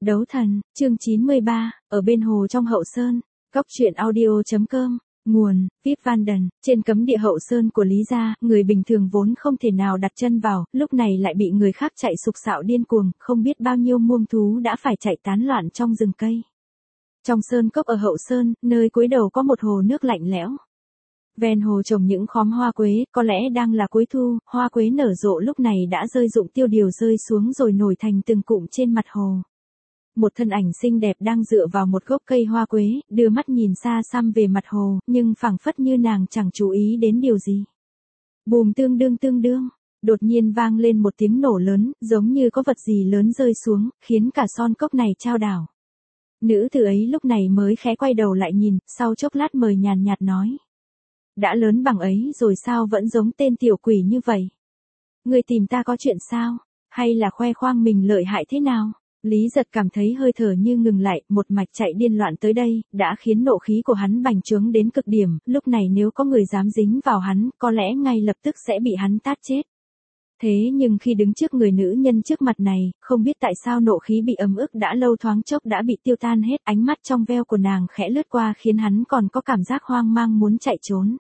Đấu thần, chương 93, ở bên hồ trong hậu sơn, góc truyện audio.com, nguồn, Vip Vanden, trên cấm địa hậu sơn của Lý gia, người bình thường vốn không thể nào đặt chân vào, lúc này lại bị người khác chạy sục sạo điên cuồng, không biết bao nhiêu muông thú đã phải chạy tán loạn trong rừng cây. Trong sơn cốc ở hậu sơn, nơi cuối đầu có một hồ nước lạnh lẽo. Ven hồ trồng những khóm hoa quế, có lẽ đang là cuối thu, hoa quế nở rộ lúc này đã rơi rụng tiêu điều rơi xuống rồi nổi thành từng cụm trên mặt hồ. Một thân ảnh xinh đẹp đang dựa vào một gốc cây hoa quế, đưa mắt nhìn xa xăm về mặt hồ, nhưng phảng phất như nàng chẳng chú ý đến điều gì. Bùm tương đương, đột nhiên vang lên một tiếng nổ lớn, giống như có vật gì lớn rơi xuống, khiến cả son cốc này chao đảo. Nữ tử ấy lúc này mới khẽ quay đầu lại nhìn, sau chốc lát mời nhàn nhạt nói. Đã lớn bằng ấy rồi sao vẫn giống tên tiểu quỷ như vậy? Người tìm ta có chuyện sao? Hay là khoe khoang mình lợi hại thế nào? Lý Giật cảm thấy hơi thở như ngừng lại, một mạch chạy điên loạn tới đây, đã khiến nộ khí của hắn bành trướng đến cực điểm, lúc này nếu có người dám dính vào hắn, có lẽ ngay lập tức sẽ bị hắn tát chết. Thế nhưng khi đứng trước người nữ nhân trước mặt này, không biết tại sao nộ khí bị ấm ức đã lâu thoáng chốc đã bị tiêu tan hết, ánh mắt trong veo của nàng khẽ lướt qua khiến hắn còn có cảm giác hoang mang muốn chạy trốn.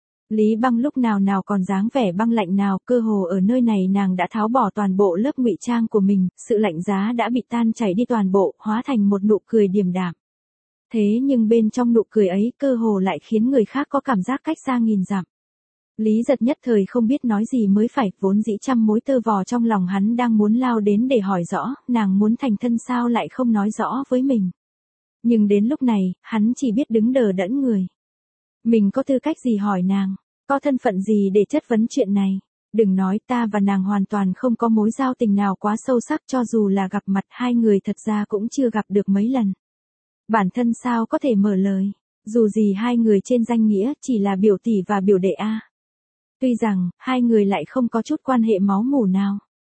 Lý Băng lúc nào còn dáng vẻ băng lạnh nào, cơ hồ ở nơi này nàng đã tháo bỏ toàn bộ lớp ngụy trang của mình, sự lạnh giá đã bị tan chảy đi toàn bộ, hóa thành một nụ cười điềm đạm. Thế nhưng bên trong nụ cười ấy, cơ hồ lại khiến người khác có cảm giác cách xa nghìn dặm. Lý Giật nhất thời không biết nói gì mới phải, vốn dĩ trăm mối tơ vò trong lòng hắn đang muốn lao đến để hỏi rõ, nàng muốn thành thân sao lại không nói rõ với mình. Nhưng đến lúc này, hắn chỉ biết đứng đờ đẫn người. Mình có tư cách gì hỏi nàng, có thân phận gì để chất vấn chuyện này, đừng nói ta và nàng hoàn toàn không có mối giao tình nào quá sâu sắc, cho dù là gặp mặt hai người thật ra cũng chưa gặp được mấy lần. Bản thân sao có thể mở lời, dù gì hai người trên danh nghĩa chỉ là biểu tỷ và biểu đệ a. Tuy rằng, hai người lại không có chút quan hệ máu mủ nào.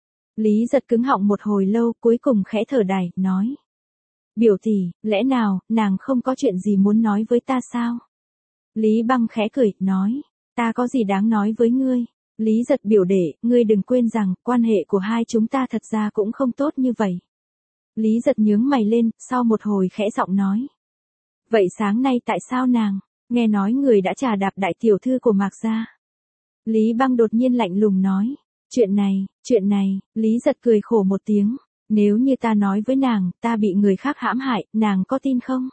Lý Giật cứng họng một hồi lâu, cuối cùng khẽ thở dài, nói. Biểu tỷ, lẽ nào, nàng không có chuyện gì muốn nói với ta sao? Lý Băng khẽ cười, nói. Ta có gì đáng nói với ngươi? Lý Giật biểu đệ, ngươi đừng quên rằng, quan hệ của hai chúng ta thật ra cũng không tốt như vậy. Lý Giật nhướng mày lên, sau một hồi khẽ giọng nói. Vậy sáng nay tại sao nàng, nghe nói người đã trà đạp đại tiểu thư của Mạc gia? Lý Băng đột nhiên lạnh lùng nói. Chuyện này, Lý Giật cười khổ một tiếng. Nếu như ta nói với nàng, ta bị người khác hãm hại, nàng có tin không?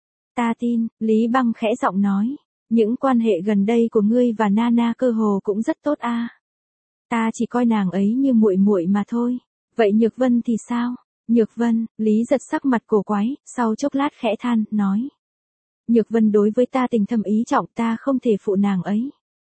Ta tin, Lý Băng khẽ giọng nói. Những quan hệ gần đây của ngươi và Nana cơ hồ cũng rất tốt a. Ta chỉ coi nàng ấy như muội muội mà thôi. Vậy Nhược Vân thì sao? Nhược Vân, Lý Giật sắc mặt cổ quái, sau chốc lát khẽ than, nói. Nhược Vân đối với ta tình thâm ý trọng, ta không thể phụ nàng ấy.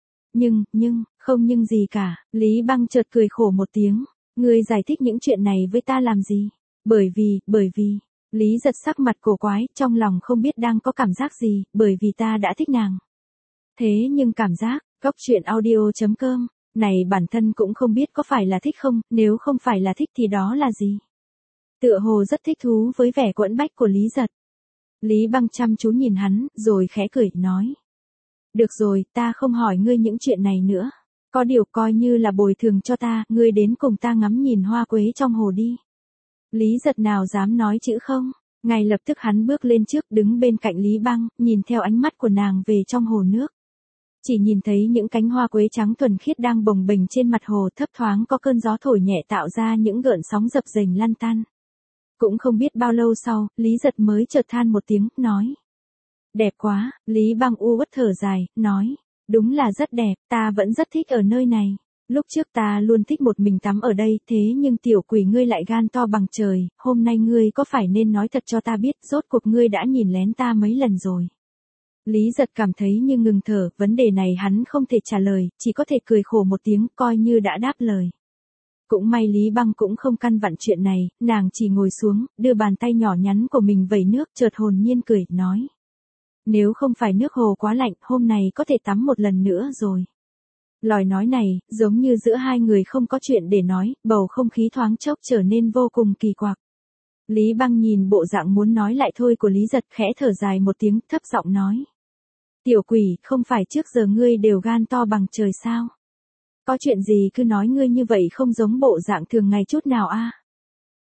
Không nhưng gì cả, Lý Băng chợt cười khổ một tiếng. Ngươi giải thích những chuyện này với ta làm gì? Bởi vì, Lý Giật sắc mặt cổ quái, trong lòng không biết đang có cảm giác gì, bởi vì ta đã thích nàng. Thế nhưng cảm giác, góc truyện audio.com, này bản thân cũng không biết có phải là thích không, nếu không phải là thích thì đó là gì? Tựa hồ rất thích thú với vẻ quẫn bách của Lý Giật. Lý Băng chăm chú nhìn hắn, rồi khẽ cười, nói. Được rồi, ta không hỏi ngươi những chuyện này nữa. Có điều coi như là bồi thường cho ta, ngươi đến cùng ta ngắm nhìn hoa quế trong hồ đi. Lý Giật nào dám nói chữ không, ngay lập tức hắn bước lên trước đứng bên cạnh Lý Băng, nhìn theo ánh mắt của nàng về trong hồ nước. Chỉ nhìn thấy những cánh hoa quế trắng thuần khiết đang bồng bềnh trên mặt hồ, thấp thoáng có cơn gió thổi nhẹ tạo ra những gợn sóng dập dềnh lăn tăn. Cũng không biết bao lâu sau, Lý Giật mới chợt than một tiếng, nói. Đẹp quá, Lý Băng u uất thở dài, nói. Đúng là rất đẹp, ta vẫn rất thích ở nơi này. Lúc trước ta luôn thích một mình tắm ở đây, thế nhưng tiểu quỷ ngươi lại gan to bằng trời, hôm nay ngươi có phải nên nói thật cho ta biết, rốt cuộc ngươi đã nhìn lén ta mấy lần rồi. Lý Giật cảm thấy như ngừng thở, vấn đề này hắn không thể trả lời, chỉ có thể cười khổ một tiếng, coi như đã đáp lời. Cũng may Lý Băng cũng không căn vặn chuyện này, nàng chỉ ngồi xuống, đưa bàn tay nhỏ nhắn của mình vẩy nước, chợt hồn nhiên cười, nói. Nếu không phải nước hồ quá lạnh, hôm nay có thể tắm một lần nữa rồi. Lời nói này, giống như giữa hai người không có chuyện để nói, bầu không khí thoáng chốc trở nên vô cùng kỳ quặc. Lý Băng nhìn bộ dạng muốn nói lại thôi của Lý Giật, khẽ thở dài một tiếng, thấp giọng nói. Tiểu quỷ, không phải trước giờ ngươi đều gan to bằng trời sao? Có chuyện gì cứ nói ngươi như vậy, không giống bộ dạng thường ngày chút nào a.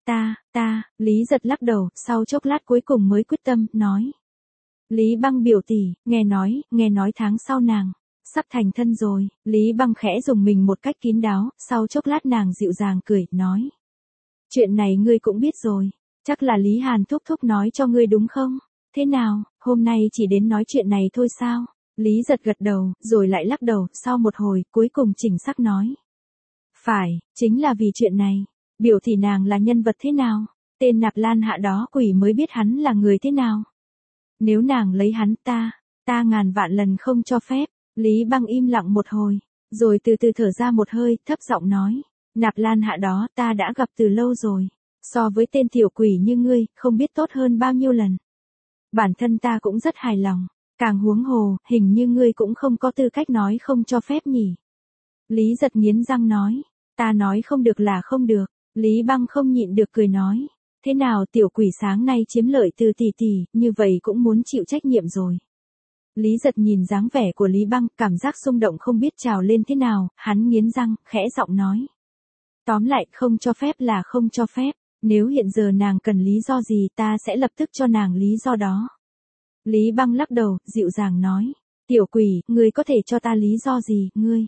Lý Giật lắc đầu, sau chốc lát cuối cùng mới quyết tâm, nói. Lý Băng biểu tỷ, nghe nói tháng sau nàng sắp thành thân rồi. Lý Băng khẽ dùng mình một cách kín đáo, sau chốc lát nàng dịu dàng cười, nói. Chuyện này ngươi cũng biết rồi, chắc là Lý Hàn thúc thúc nói cho ngươi đúng không? Thế nào, hôm nay chỉ đến nói chuyện này thôi sao? Lý Giật gật đầu, rồi lại lắc đầu, sau một hồi, cuối cùng chỉnh sắc nói. Phải, chính là vì chuyện này. Biểu tỷ nàng là nhân vật thế nào? Tên Nạp Lan Hạ đó quỷ mới biết hắn là người thế nào? Nếu nàng lấy hắn ta ngàn vạn lần không cho phép. Lý Băng im lặng một hồi, rồi từ từ thở ra một hơi, thấp giọng nói. Nạp Lan Hạ đó ta đã gặp từ lâu rồi. So với tên tiểu quỷ như ngươi, không biết tốt hơn bao nhiêu lần. Bản thân ta cũng rất hài lòng. Càng huống hồ, hình như ngươi cũng không có tư cách nói không cho phép nhỉ. Lý Giật nghiến răng nói. Ta nói không được là không được. Lý Băng không nhịn được cười nói. Thế nào tiểu quỷ sáng nay chiếm lợi từ tỷ tỷ, như vậy cũng muốn chịu trách nhiệm rồi. Lý Giật nhìn dáng vẻ của Lý Băng, cảm giác xung động không biết trào lên thế nào, hắn nghiến răng, khẽ giọng nói. Tóm lại, không cho phép là không cho phép, nếu hiện giờ nàng cần lý do gì ta sẽ lập tức cho nàng lý do đó. Lý Băng lắc đầu, dịu dàng nói. Tiểu quỷ, ngươi có thể cho ta lý do gì, ngươi?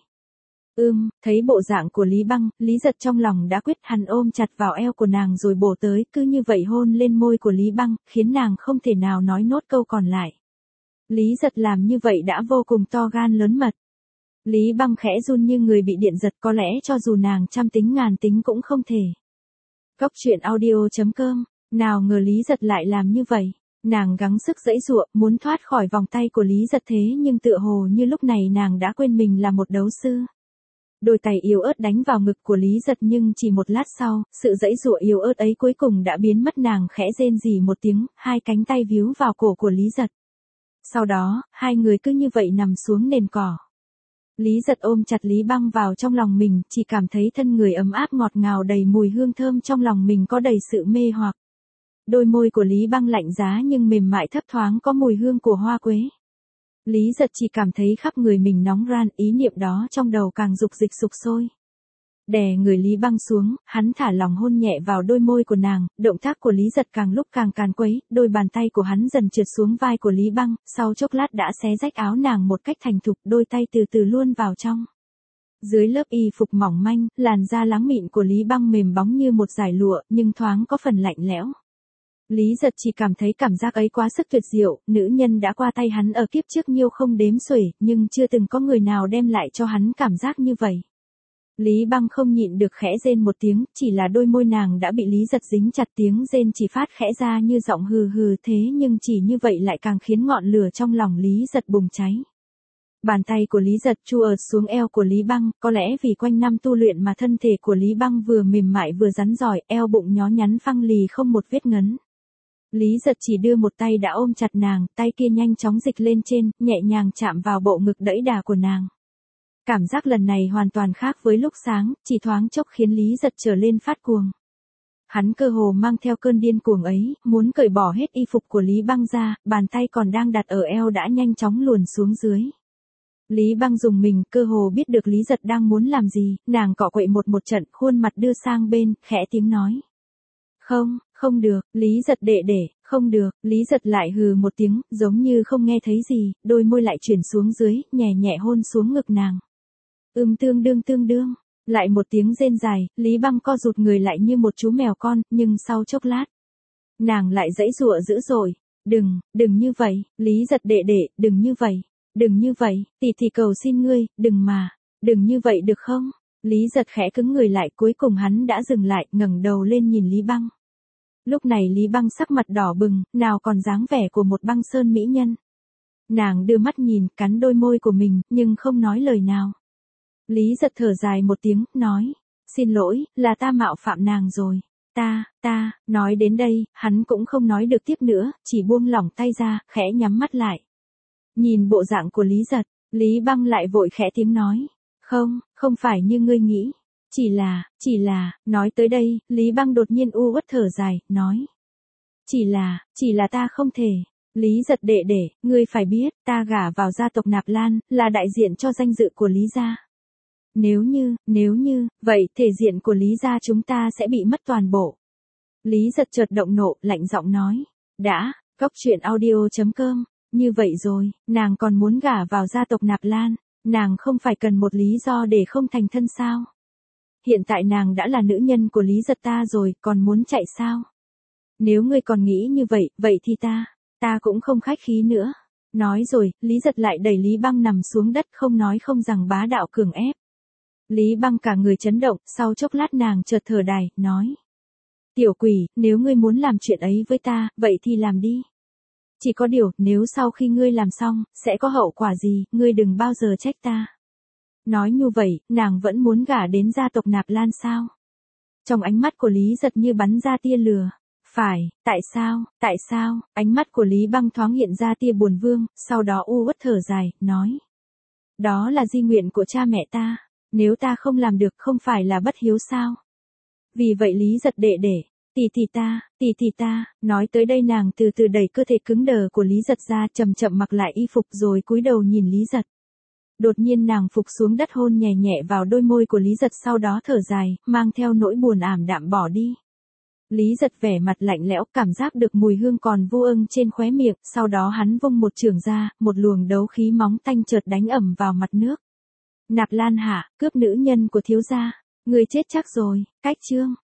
Thấy bộ dạng của Lý Băng, Lý Giật trong lòng đã quyết, hắn ôm chặt vào eo của nàng rồi bổ tới, cứ như vậy hôn lên môi của Lý Băng, khiến nàng không thể nào nói nốt câu còn lại. Lý Giật làm như vậy đã vô cùng to gan lớn mật. Lý Băng khẽ run như người bị điện giật, có lẽ cho dù nàng trăm tính ngàn tính cũng không thể. Góc truyện audio.com, nào ngờ Lý Giật lại làm như vậy. Nàng gắng sức giãy giụa, muốn thoát khỏi vòng tay của Lý Giật, thế nhưng tựa hồ như lúc này nàng đã quên mình là một đấu sư. Đôi tay yếu ớt đánh vào ngực của Lý Giật, nhưng chỉ một lát sau, sự giãy giụa yếu ớt ấy cuối cùng đã biến mất, nàng khẽ rên rỉ một tiếng, hai cánh tay víu vào cổ của Lý Giật. Sau đó, hai người cứ như vậy nằm xuống nền cỏ. Lý Giật ôm chặt Lý Băng vào trong lòng mình, chỉ cảm thấy thân người ấm áp ngọt ngào đầy mùi hương thơm, trong lòng mình có đầy sự mê hoặc. Đôi môi của Lý Băng lạnh giá nhưng mềm mại, thấp thoáng có mùi hương của hoa quế. Lý Giật chỉ cảm thấy khắp người mình nóng ran, ý niệm đó trong đầu càng dục dịch sục sôi. Đè người Lý Băng xuống, hắn thả lòng hôn nhẹ vào đôi môi của nàng, động tác của Lý Giật càng lúc càng càn quấy, đôi bàn tay của hắn dần trượt xuống vai của Lý Băng, sau chốc lát đã xé rách áo nàng một cách thành thục, đôi tay từ từ luồn vào trong. Dưới lớp y phục mỏng manh, làn da láng mịn của Lý Băng mềm bóng như một dải lụa, nhưng thoáng có phần lạnh lẽo. Lý Giật chỉ cảm thấy cảm giác ấy quá sức tuyệt diệu, nữ nhân đã qua tay hắn ở kiếp trước nhiêu không đếm xuể, nhưng chưa từng có người nào đem lại cho hắn cảm giác như vậy. Lý Băng không nhịn được khẽ rên một tiếng, chỉ là đôi môi nàng đã bị Lý Giật dính chặt, tiếng rên chỉ phát khẽ ra như giọng hừ hừ, thế nhưng chỉ như vậy lại càng khiến ngọn lửa trong lòng Lý Giật bùng cháy. Bàn tay của Lý Giật chu ợt xuống eo của Lý Băng, có lẽ vì quanh năm tu luyện mà thân thể của Lý Băng vừa mềm mại vừa rắn giỏi, eo bụng nhó nhắn phăng lì không một vết ngấn. Lý Giật chỉ đưa một tay đã ôm chặt nàng, tay kia nhanh chóng dịch lên trên, nhẹ nhàng chạm vào bộ ngực đẫy đà của nàng. Cảm giác lần này hoàn toàn khác với lúc sáng, chỉ thoáng chốc khiến Lý Giật trở lên phát cuồng. Hắn cơ hồ mang theo cơn điên cuồng ấy, muốn cởi bỏ hết y phục của Lý Băng ra, bàn tay còn đang đặt ở eo đã nhanh chóng luồn xuống dưới. Lý Băng dùng mình, cơ hồ biết được Lý Giật đang muốn làm gì, nàng cọ quậy một trận, khuôn mặt đưa sang bên, khẽ tiếng nói. Không được, Lý Giật đệ, không được, Lý Giật lại hừ một tiếng, giống như không nghe thấy gì, đôi môi lại chuyển xuống dưới, nhẹ nhẹ hôn xuống ngực nàng. Tương đương, lại một tiếng rên dài, Lý Băng co rụt người lại như một chú mèo con, nhưng sau chốc lát, nàng lại giãy giụa dữ dội. Đừng như vậy, Lý Giật đệ, đừng như vậy, tỷ cầu xin ngươi, đừng như vậy được không? Lý Giật khẽ cứng người lại, cuối cùng hắn đã dừng lại, ngẩng đầu lên nhìn Lý Băng. Lúc này Lý Băng sắc mặt đỏ bừng, nào còn dáng vẻ của một băng sơn mỹ nhân. Nàng đưa mắt nhìn, cắn đôi môi của mình, nhưng không nói lời nào. Lý Giật thở dài một tiếng, nói, xin lỗi, là ta mạo phạm nàng rồi. Nói đến đây, hắn cũng không nói được tiếp nữa, chỉ buông lỏng tay ra, khẽ nhắm mắt lại. Nhìn bộ dạng của Lý Giật, Lý Băng lại vội khẽ tiếng nói, không phải như ngươi nghĩ. Chỉ là, nói tới đây, Lý Băng đột nhiên u uất thở dài, nói. Chỉ là ta không thể. Lý Giật đệ, ngươi phải biết, ta gả vào gia tộc Nạp Lan, là đại diện cho danh dự của Lý gia. Nếu như, vậy thể diện của Lý gia chúng ta sẽ bị mất toàn bộ. Lý Giật chợt động nộ, lạnh giọng nói. Đã, Cóc Truyện Audio.com, như vậy rồi, nàng còn muốn gả vào gia tộc Nạp Lan, nàng không phải cần một lý do để không thành thân sao? Hiện tại nàng đã là nữ nhân của Lý Giật ta rồi, còn muốn chạy sao? Nếu ngươi còn nghĩ như vậy, vậy thì ta cũng không khách khí nữa. Nói rồi, Lý Giật lại đẩy Lý Băng nằm xuống đất không nói không rằng bá đạo cường ép. Lý Băng cả người chấn động, sau chốc lát nàng chợt thở dài, nói. Tiểu quỷ, nếu ngươi muốn làm chuyện ấy với ta, vậy thì làm đi. Chỉ có điều, nếu sau khi ngươi làm xong, sẽ có hậu quả gì, ngươi đừng bao giờ trách ta. Nói như vậy, nàng vẫn muốn gả đến gia tộc Nạp Lan sao? Trong ánh mắt của Lý Giật như bắn ra tia lửa. Phải, tại sao, ánh mắt của Lý Băng thoáng hiện ra tia buồn vương, sau đó u uất thở dài, nói. Đó là di nguyện của cha mẹ ta, nếu ta không làm được không phải là bất hiếu sao? Vì vậy Lý Giật đệ đệ, tỷ ta, nói tới đây nàng từ từ đẩy cơ thể cứng đờ của Lý Giật ra chậm chậm mặc lại y phục rồi cúi đầu nhìn Lý Giật. Đột nhiên nàng phục xuống đất hôn nhẹ nhẹ vào đôi môi của Lý Giật sau đó thở dài, mang theo nỗi buồn ảm đạm bỏ đi. Lý Giật vẻ mặt lạnh lẽo, cảm giác được mùi hương còn vô ưng trên khóe miệng, sau đó hắn vung một chưởng ra, một luồng đấu khí móng tanh chợt đánh ầm vào mặt nước. Nạp Lan Hạ, cướp nữ nhân của thiếu gia, người chết chắc rồi, cách chương.